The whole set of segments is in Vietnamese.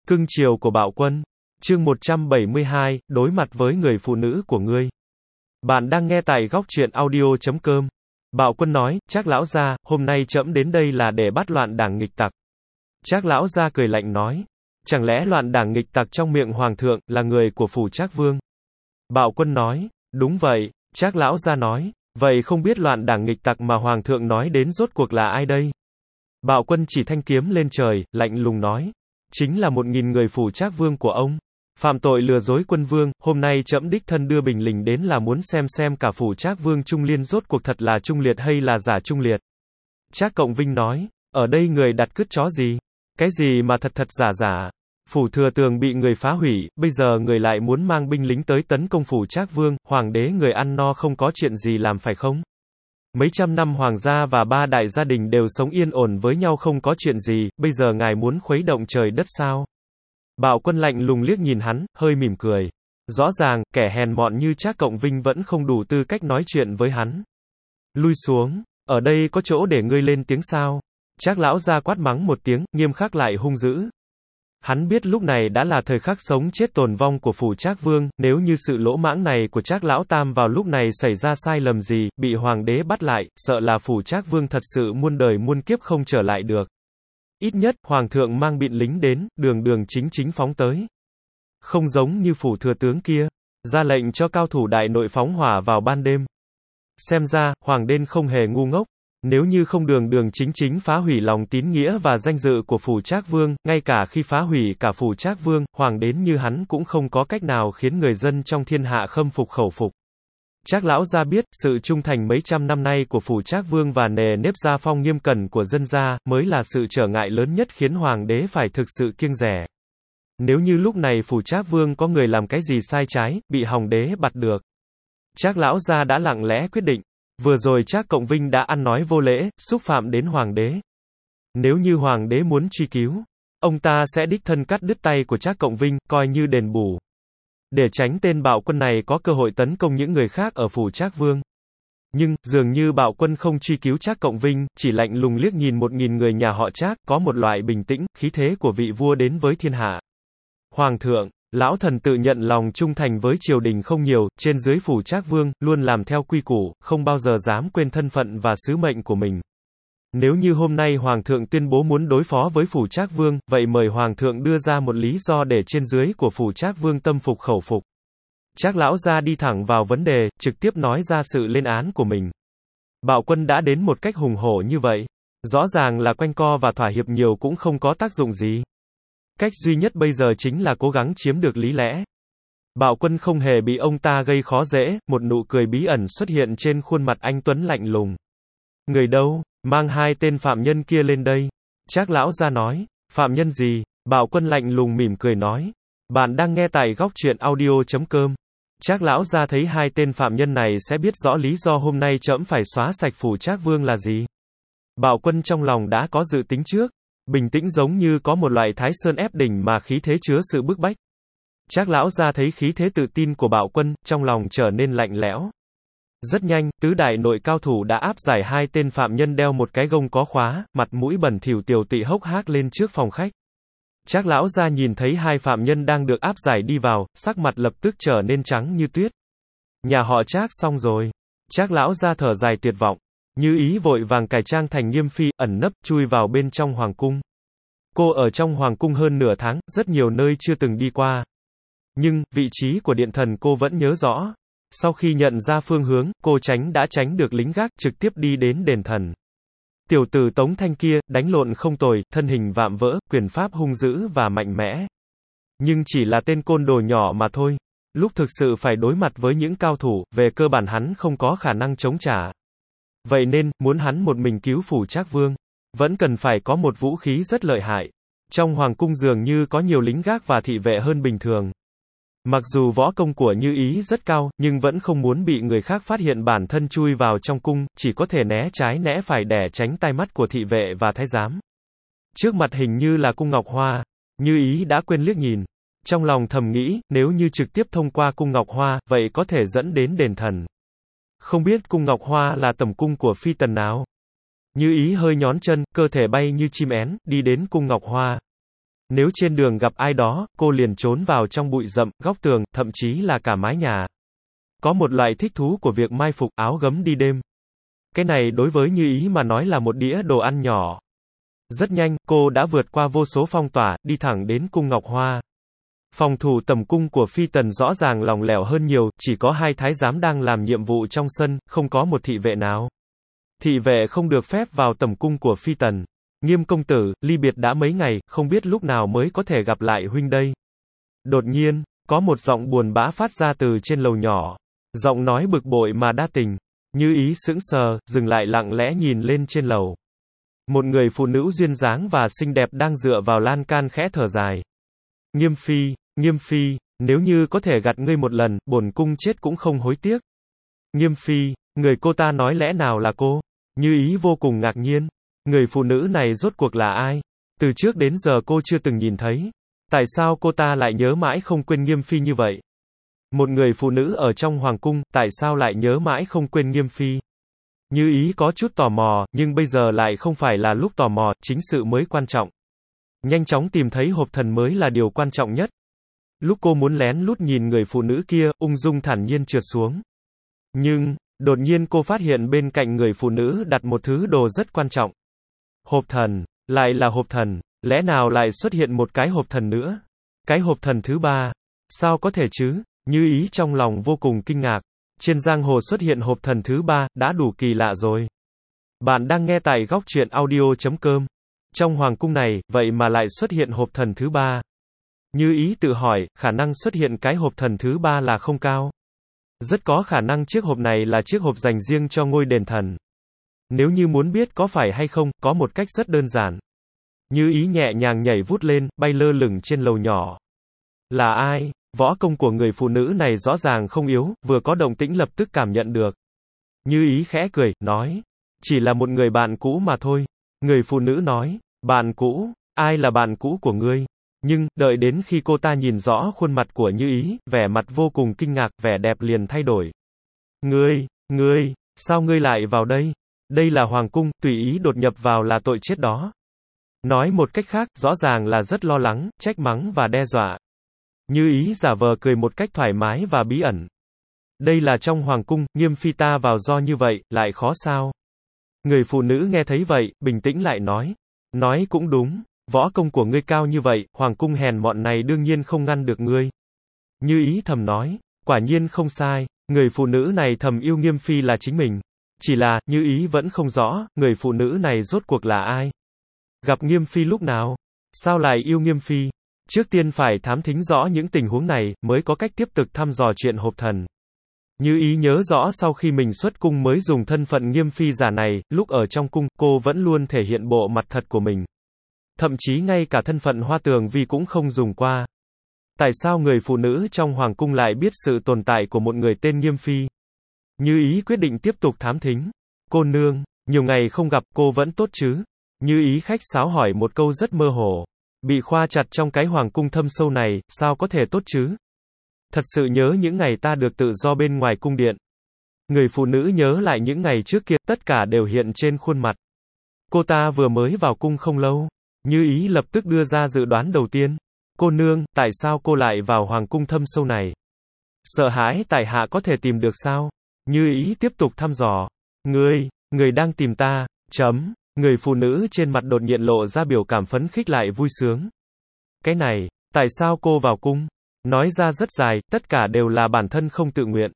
Cưng chiều của Bạo Quân. Chương 172, đối mặt với người phụ nữ của ngươi. Bạn đang nghe tại góc truyện audio.com. Bạo Quân nói, Trác lão gia, hôm nay trẫm đến đây là để bắt loạn đảng nghịch tặc. Trác lão gia cười lạnh nói, chẳng lẽ loạn đảng nghịch tặc trong miệng hoàng thượng là người của phủ Trác Vương? Bạo Quân nói, đúng vậy. Trác lão gia nói, vậy không biết loạn đảng nghịch tặc mà hoàng thượng nói đến rốt cuộc là ai đây? Bạo Quân chỉ thanh kiếm lên trời, lạnh lùng nói, chính là 1000 người phủ Trác Vương của ông. Phạm tội lừa dối quân vương, hôm nay trẫm đích thân đưa binh lính đến là muốn xem cả phủ Trác Vương Trung Liên rốt cuộc thật là trung liệt hay là giả trung liệt. Trác Cộng Vinh nói, ở đây người đặt cứt chó gì? Cái gì mà thật giả giả? Phủ Thừa Tường bị người phá hủy, bây giờ người lại muốn mang binh lính tới tấn công phủ Trác Vương, hoàng đế người ăn no không có chuyện gì làm phải không? Mấy trăm năm hoàng gia và 3 đại gia đình đều sống yên ổn với nhau không có chuyện gì, bây giờ ngài muốn khuấy động trời đất sao? Bạo Quân lạnh lùng liếc nhìn hắn, hơi mỉm cười. Rõ ràng, kẻ hèn mọn như Trác Cộng Vinh vẫn không đủ tư cách nói chuyện với hắn. Lui xuống, ở đây có chỗ để ngươi lên tiếng sao? Trác lão gia quát mắng một tiếng, nghiêm khắc lại hung dữ. Hắn biết lúc này đã là thời khắc sống chết tồn vong của phủ Trác Vương, nếu như sự lỗ mãng này của Trác lão tam vào lúc này xảy ra sai lầm gì, bị hoàng đế bắt lại, sợ là phủ Trác Vương thật sự muôn đời muôn kiếp không trở lại được. Ít nhất, hoàng thượng mang binh lính đến, đường chính phóng tới. Không giống như phủ thừa tướng kia, ra lệnh cho cao thủ đại nội phóng hỏa vào ban đêm. Xem ra, hoàng đế không hề ngu ngốc. Nếu như không đường chính phá hủy lòng tín nghĩa và danh dự của phủ Trác Vương, ngay cả khi phá hủy cả phủ Trác Vương, hoàng đế như hắn cũng không có cách nào khiến người dân trong thiên hạ khâm phục khẩu phục. Trác lão gia biết, sự trung thành mấy trăm năm nay của phủ Trác Vương và nề nếp gia phong nghiêm cẩn của dân gia, mới là sự trở ngại lớn nhất khiến hoàng đế phải thực sự kiêng dè. Nếu như lúc này phủ Trác Vương có người làm cái gì sai trái, bị hoàng đế bắt được. Trác lão gia đã lặng lẽ quyết định. Vừa rồi Trác Cộng Vinh đã ăn nói vô lễ, xúc phạm đến hoàng đế. Nếu như hoàng đế muốn truy cứu, ông ta sẽ đích thân cắt đứt tay của Trác Cộng Vinh, coi như đền bù. Để tránh tên Bạo Quân này có cơ hội tấn công những người khác ở phủ Trác Vương. Nhưng, dường như Bạo Quân không truy cứu Trác Cộng Vinh, chỉ lạnh lùng liếc nhìn 1000 người nhà họ Trác, có một loại bình tĩnh, khí thế của vị vua đến với thiên hạ. Hoàng thượng, lão thần tự nhận lòng trung thành với triều đình không nhiều, trên dưới phủ Trác Vương, luôn làm theo quy củ, không bao giờ dám quên thân phận và sứ mệnh của mình. Nếu như hôm nay hoàng thượng tuyên bố muốn đối phó với phủ Trác Vương, vậy mời hoàng thượng đưa ra một lý do để trên dưới của phủ Trác Vương tâm phục khẩu phục. Trác lão gia đi thẳng vào vấn đề, trực tiếp nói ra sự lên án của mình. Bạo Quân đã đến một cách hùng hổ như vậy, rõ ràng là quanh co và thỏa hiệp nhiều cũng không có tác dụng gì. Cách duy nhất bây giờ chính là cố gắng chiếm được lý lẽ. Bạo Quân không hề bị ông ta gây khó dễ, một nụ cười bí ẩn xuất hiện trên khuôn mặt anh tuấn lạnh lùng. Người đâu? Mang 2 tên phạm nhân kia lên đây. Trác lão gia nói, phạm nhân gì? Bạo Quân lạnh lùng mỉm cười nói, bạn đang nghe tại góc truyện audio.com. Trác lão gia thấy 2 tên phạm nhân này sẽ biết rõ lý do hôm nay trẫm phải xóa sạch phủ Trác Vương là gì. Bạo Quân trong lòng đã có dự tính trước, bình tĩnh giống như có một loại Thái Sơn ép đỉnh mà khí thế chứa sự bức bách. Trác lão gia thấy khí thế tự tin của Bạo Quân, trong lòng trở nên lạnh lẽo. Rất nhanh, tứ đại nội cao thủ đã áp giải 2 tên phạm nhân đeo một cái gông có khóa, mặt mũi bẩn thỉu tiều tụy hốc hác lên trước phòng khách. Trác lão gia nhìn thấy 2 phạm nhân đang được áp giải đi vào, sắc mặt lập tức trở nên trắng như tuyết. Nhà họ Trác xong rồi. Trác lão gia thở dài tuyệt vọng. Như Ý vội vàng cải trang thành Nghiêm Phi, ẩn nấp, chui vào bên trong hoàng cung. Cô ở trong hoàng cung hơn nửa tháng, rất nhiều nơi chưa từng đi qua. Nhưng, vị trí của điện thần cô vẫn nhớ rõ. Sau khi nhận ra phương hướng, cô đã tránh được lính gác, trực tiếp đi đến đền thần. Tiểu tử Tống Thanh kia, đánh lộn không tồi, thân hình vạm vỡ, quyền pháp hung dữ và mạnh mẽ. Nhưng chỉ là tên côn đồ nhỏ mà thôi. Lúc thực sự phải đối mặt với những cao thủ, về cơ bản hắn không có khả năng chống trả. Vậy nên, muốn hắn một mình cứu phủ Trác Vương, vẫn cần phải có một vũ khí rất lợi hại. Trong hoàng cung dường như có nhiều lính gác và thị vệ hơn bình thường. Mặc dù võ công của Như Ý rất cao, nhưng vẫn không muốn bị người khác phát hiện bản thân chui vào trong cung, chỉ có thể né trái né phải để tránh tai mắt của thị vệ và thái giám. Trước mặt hình như là cung Ngọc Hoa, Như Ý đã quên liếc nhìn. Trong lòng thầm nghĩ, nếu như trực tiếp thông qua cung Ngọc Hoa, vậy có thể dẫn đến đền thần. Không biết cung Ngọc Hoa là tẩm cung của phi tần nào? Như Ý hơi nhón chân, cơ thể bay như chim én, đi đến cung Ngọc Hoa. Nếu trên đường gặp ai đó, cô liền trốn vào trong bụi rậm, góc tường, thậm chí là cả mái nhà. Có một loại thích thú của việc mai phục áo gấm đi đêm. Cái này đối với Như Ý mà nói là một đĩa đồ ăn nhỏ. Rất nhanh, cô đã vượt qua vô số phong tỏa, đi thẳng đến cung Ngọc Hoa. Phòng thủ tầm cung của Phi Tần rõ ràng lỏng lẻo hơn nhiều, chỉ có 2 thái giám đang làm nhiệm vụ trong sân, không có một thị vệ nào. Thị vệ không được phép vào tầm cung của Phi Tần. Nghiêm công tử, ly biệt đã mấy ngày, không biết lúc nào mới có thể gặp lại huynh đây. Đột nhiên, có một giọng buồn bã phát ra từ trên lầu nhỏ. Giọng nói bực bội mà đa tình. Như Ý sững sờ, dừng lại lặng lẽ nhìn lên trên lầu. Một người phụ nữ duyên dáng và xinh đẹp đang dựa vào lan can khẽ thở dài. Nghiêm Phi, nếu như có thể gặt ngươi một lần, bổn cung chết cũng không hối tiếc. Nghiêm Phi, người cô ta nói lẽ nào là cô? Như Ý vô cùng ngạc nhiên. Người phụ nữ này rốt cuộc là ai? Từ trước đến giờ cô chưa từng nhìn thấy. Tại sao cô ta lại nhớ mãi không quên Nghiêm Phi như vậy? Một người phụ nữ ở trong hoàng cung, tại sao lại nhớ mãi không quên Nghiêm Phi? Như Ý có chút tò mò, nhưng bây giờ lại không phải là lúc tò mò, chính sự mới quan trọng. Nhanh chóng tìm thấy hộp thần mới là điều quan trọng nhất. Lúc cô muốn lén lút nhìn người phụ nữ kia, ung dung thản nhiên trượt xuống. Nhưng, đột nhiên cô phát hiện bên cạnh người phụ nữ đặt một thứ đồ rất quan trọng. Hộp thần, lại là hộp thần, lẽ nào lại xuất hiện một cái hộp thần nữa? Cái hộp thần thứ 3, sao có thể chứ? Như Ý trong lòng vô cùng kinh ngạc. Trên giang hồ xuất hiện hộp thần thứ 3, đã đủ kỳ lạ rồi. Bạn đang nghe tại góc truyện audio.com. Trong hoàng cung này, vậy mà lại xuất hiện hộp thần thứ 3. Như Ý tự hỏi, khả năng xuất hiện cái hộp thần thứ 3 là không cao. Rất có khả năng chiếc hộp này là chiếc hộp dành riêng cho ngôi đền thần. Nếu như muốn biết có phải hay không, có một cách rất đơn giản. Như Ý nhẹ nhàng nhảy vút lên, bay lơ lửng trên lầu nhỏ. Là ai? Võ công của người phụ nữ này rõ ràng không yếu, vừa có động tĩnh lập tức cảm nhận được. Như Ý khẽ cười, nói. Chỉ là một người bạn cũ mà thôi. Người phụ nữ nói. Bạn cũ? Ai là bạn cũ của ngươi? Nhưng, đợi đến khi cô ta nhìn rõ khuôn mặt của Như Ý, vẻ mặt vô cùng kinh ngạc, vẻ đẹp liền thay đổi. Ngươi, sao ngươi lại vào đây? Đây là hoàng cung, tùy ý đột nhập vào là tội chết đó. Nói một cách khác, rõ ràng là rất lo lắng, trách mắng và đe dọa. Như Ý giả vờ cười một cách thoải mái và bí ẩn. Đây là trong hoàng cung, Nghiêm Phi ta vào do như vậy, lại khó sao? Người phụ nữ nghe thấy vậy, bình tĩnh lại nói. Nói cũng đúng, võ công của ngươi cao như vậy, hoàng cung hèn mọn này đương nhiên không ngăn được ngươi. Như Ý thầm nói, quả nhiên không sai, người phụ nữ này thầm yêu Nghiêm Phi là chính mình. Chỉ là, Như Ý vẫn không rõ, người phụ nữ này rốt cuộc là ai? Gặp Nghiêm Phi lúc nào? Sao lại yêu Nghiêm Phi? Trước tiên phải thám thính rõ những tình huống này, mới có cách tiếp tục thăm dò chuyện hộp thần. Như Ý nhớ rõ sau khi mình xuất cung mới dùng thân phận Nghiêm Phi giả này, lúc ở trong cung, cô vẫn luôn thể hiện bộ mặt thật của mình. Thậm chí ngay cả thân phận Hoa Tường Vi cũng không dùng qua. Tại sao người phụ nữ trong hoàng cung lại biết sự tồn tại của một người tên Nghiêm Phi? Như Ý quyết định tiếp tục thám thính. Cô nương, nhiều ngày không gặp, cô vẫn tốt chứ? Như Ý khách sáo hỏi một câu rất mơ hồ. Bị khoa chặt trong cái hoàng cung thâm sâu này, sao có thể tốt chứ? Thật sự nhớ những ngày ta được tự do bên ngoài cung điện. Người phụ nữ nhớ lại những ngày trước kia, tất cả đều hiện trên khuôn mặt. Cô ta vừa mới vào cung không lâu. Như Ý lập tức đưa ra dự đoán đầu tiên. Cô nương, tại sao cô lại vào hoàng cung thâm sâu này? Sợ hãi tại hạ có thể tìm được sao? Như Ý tiếp tục thăm dò. Người đang tìm ta, Người phụ nữ trên mặt đột nhiên lộ ra biểu cảm phấn khích lại vui sướng. Cái này, tại sao cô vào cung? Nói ra rất dài, tất cả đều là bản thân không tự nguyện.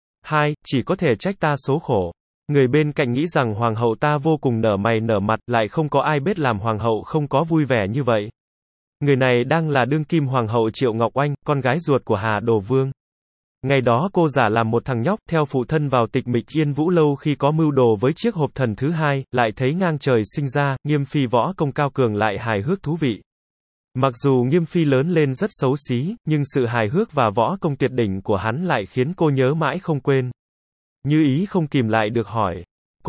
2. Chỉ có thể trách ta số khổ. Người bên cạnh nghĩ rằng hoàng hậu ta vô cùng nở mày nở mặt, lại không có ai biết làm hoàng hậu không có vui vẻ như vậy. Người này đang là đương kim hoàng hậu Triệu Ngọc Oanh, con gái ruột của Hà Đồ Vương. Ngày đó cô giả làm một thằng nhóc, theo phụ thân vào tịch mịch Yên Vũ Lâu khi có mưu đồ với chiếc hộp thần thứ 2, lại thấy ngang trời sinh ra, Nghiêm Phi võ công cao cường lại hài hước thú vị. Mặc dù Nghiêm Phi lớn lên rất xấu xí, nhưng sự hài hước và võ công tuyệt đỉnh của hắn lại khiến cô nhớ mãi không quên. Như Ý không kìm lại được hỏi.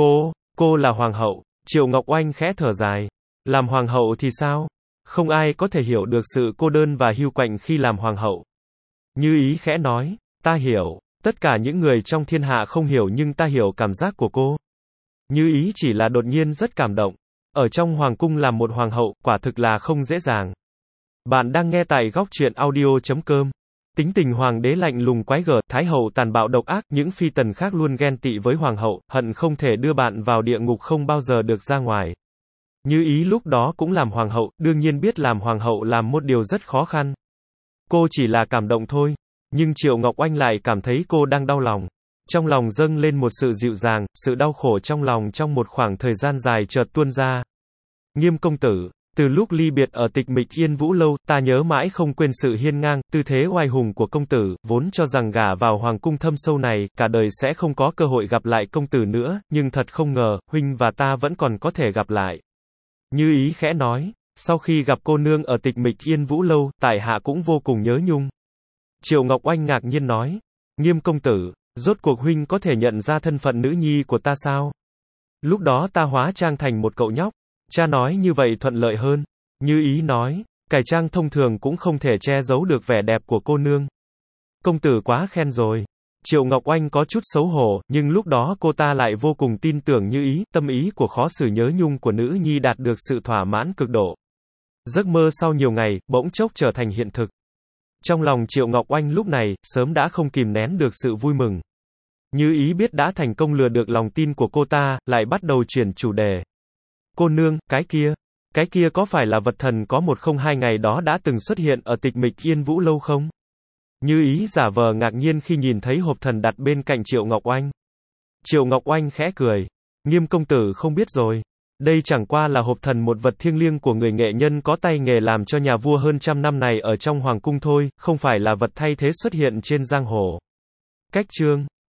Cô là hoàng hậu. Triệu Ngọc Oanh khẽ thở dài. Làm hoàng hậu thì sao? Không ai có thể hiểu được sự cô đơn và hiu quạnh khi làm hoàng hậu. Như Ý khẽ nói. Ta hiểu. Tất cả những người trong thiên hạ không hiểu nhưng ta hiểu cảm giác của cô. Như Ý chỉ là đột nhiên rất cảm động. Ở trong hoàng cung làm một hoàng hậu, quả thực là không dễ dàng. Bạn đang nghe tại góc truyện audio.com. Tính tình hoàng đế lạnh lùng quái gở, thái hậu tàn bạo độc ác, những phi tần khác luôn ghen tị với hoàng hậu, hận không thể đưa bạn vào địa ngục không bao giờ được ra ngoài. Như Ý lúc đó cũng làm hoàng hậu, đương nhiên biết làm hoàng hậu làm một điều rất khó khăn. Cô chỉ là cảm động thôi, nhưng Triệu Ngọc Oanh lại cảm thấy cô đang đau lòng. Trong lòng dâng lên một sự dịu dàng, sự đau khổ trong lòng trong một khoảng thời gian dài chợt tuôn ra. Nghiêm công tử, từ lúc ly biệt ở tịch mịch Yên Vũ Lâu, ta nhớ mãi không quên sự hiên ngang, tư thế oai hùng của công tử, vốn cho rằng gả vào hoàng cung thâm sâu này, cả đời sẽ không có cơ hội gặp lại công tử nữa, nhưng thật không ngờ, huynh và ta vẫn còn có thể gặp lại. Như Ý khẽ nói, sau khi gặp cô nương ở tịch mịch Yên Vũ Lâu, tại hạ cũng vô cùng nhớ nhung. Triệu Ngọc Oanh ngạc nhiên nói, Nghiêm công tử, rốt cuộc huynh có thể nhận ra thân phận nữ nhi của ta sao? Lúc đó ta hóa trang thành một cậu nhóc. Cha nói như vậy thuận lợi hơn. Như Ý nói, cải trang thông thường cũng không thể che giấu được vẻ đẹp của cô nương. Công tử quá khen rồi. Triệu Ngọc Oanh có chút xấu hổ, nhưng lúc đó cô ta lại vô cùng tin tưởng Như Ý, tâm ý của khó xử nhớ nhung của nữ nhi đạt được sự thỏa mãn cực độ. Giấc mơ sau nhiều ngày, bỗng chốc trở thành hiện thực. Trong lòng Triệu Ngọc Oanh lúc này, sớm đã không kìm nén được sự vui mừng. Như Ý biết đã thành công lừa được lòng tin của cô ta, lại bắt đầu chuyển chủ đề. Cô nương, cái kia có phải là vật thần có 102 ngày đó đã từng xuất hiện ở tịch mịch Yên Vũ Lâu không? Như Ý giả vờ ngạc nhiên khi nhìn thấy hộp thần đặt bên cạnh Triệu Ngọc Oanh. Triệu Ngọc Oanh khẽ cười. Nghiêm công tử không biết rồi. Đây chẳng qua là hộp thần, một vật thiêng liêng của người nghệ nhân có tay nghề làm cho nhà vua hơn trăm năm này ở trong hoàng cung thôi, không phải là vật thay thế xuất hiện trên giang hồ. Cách chương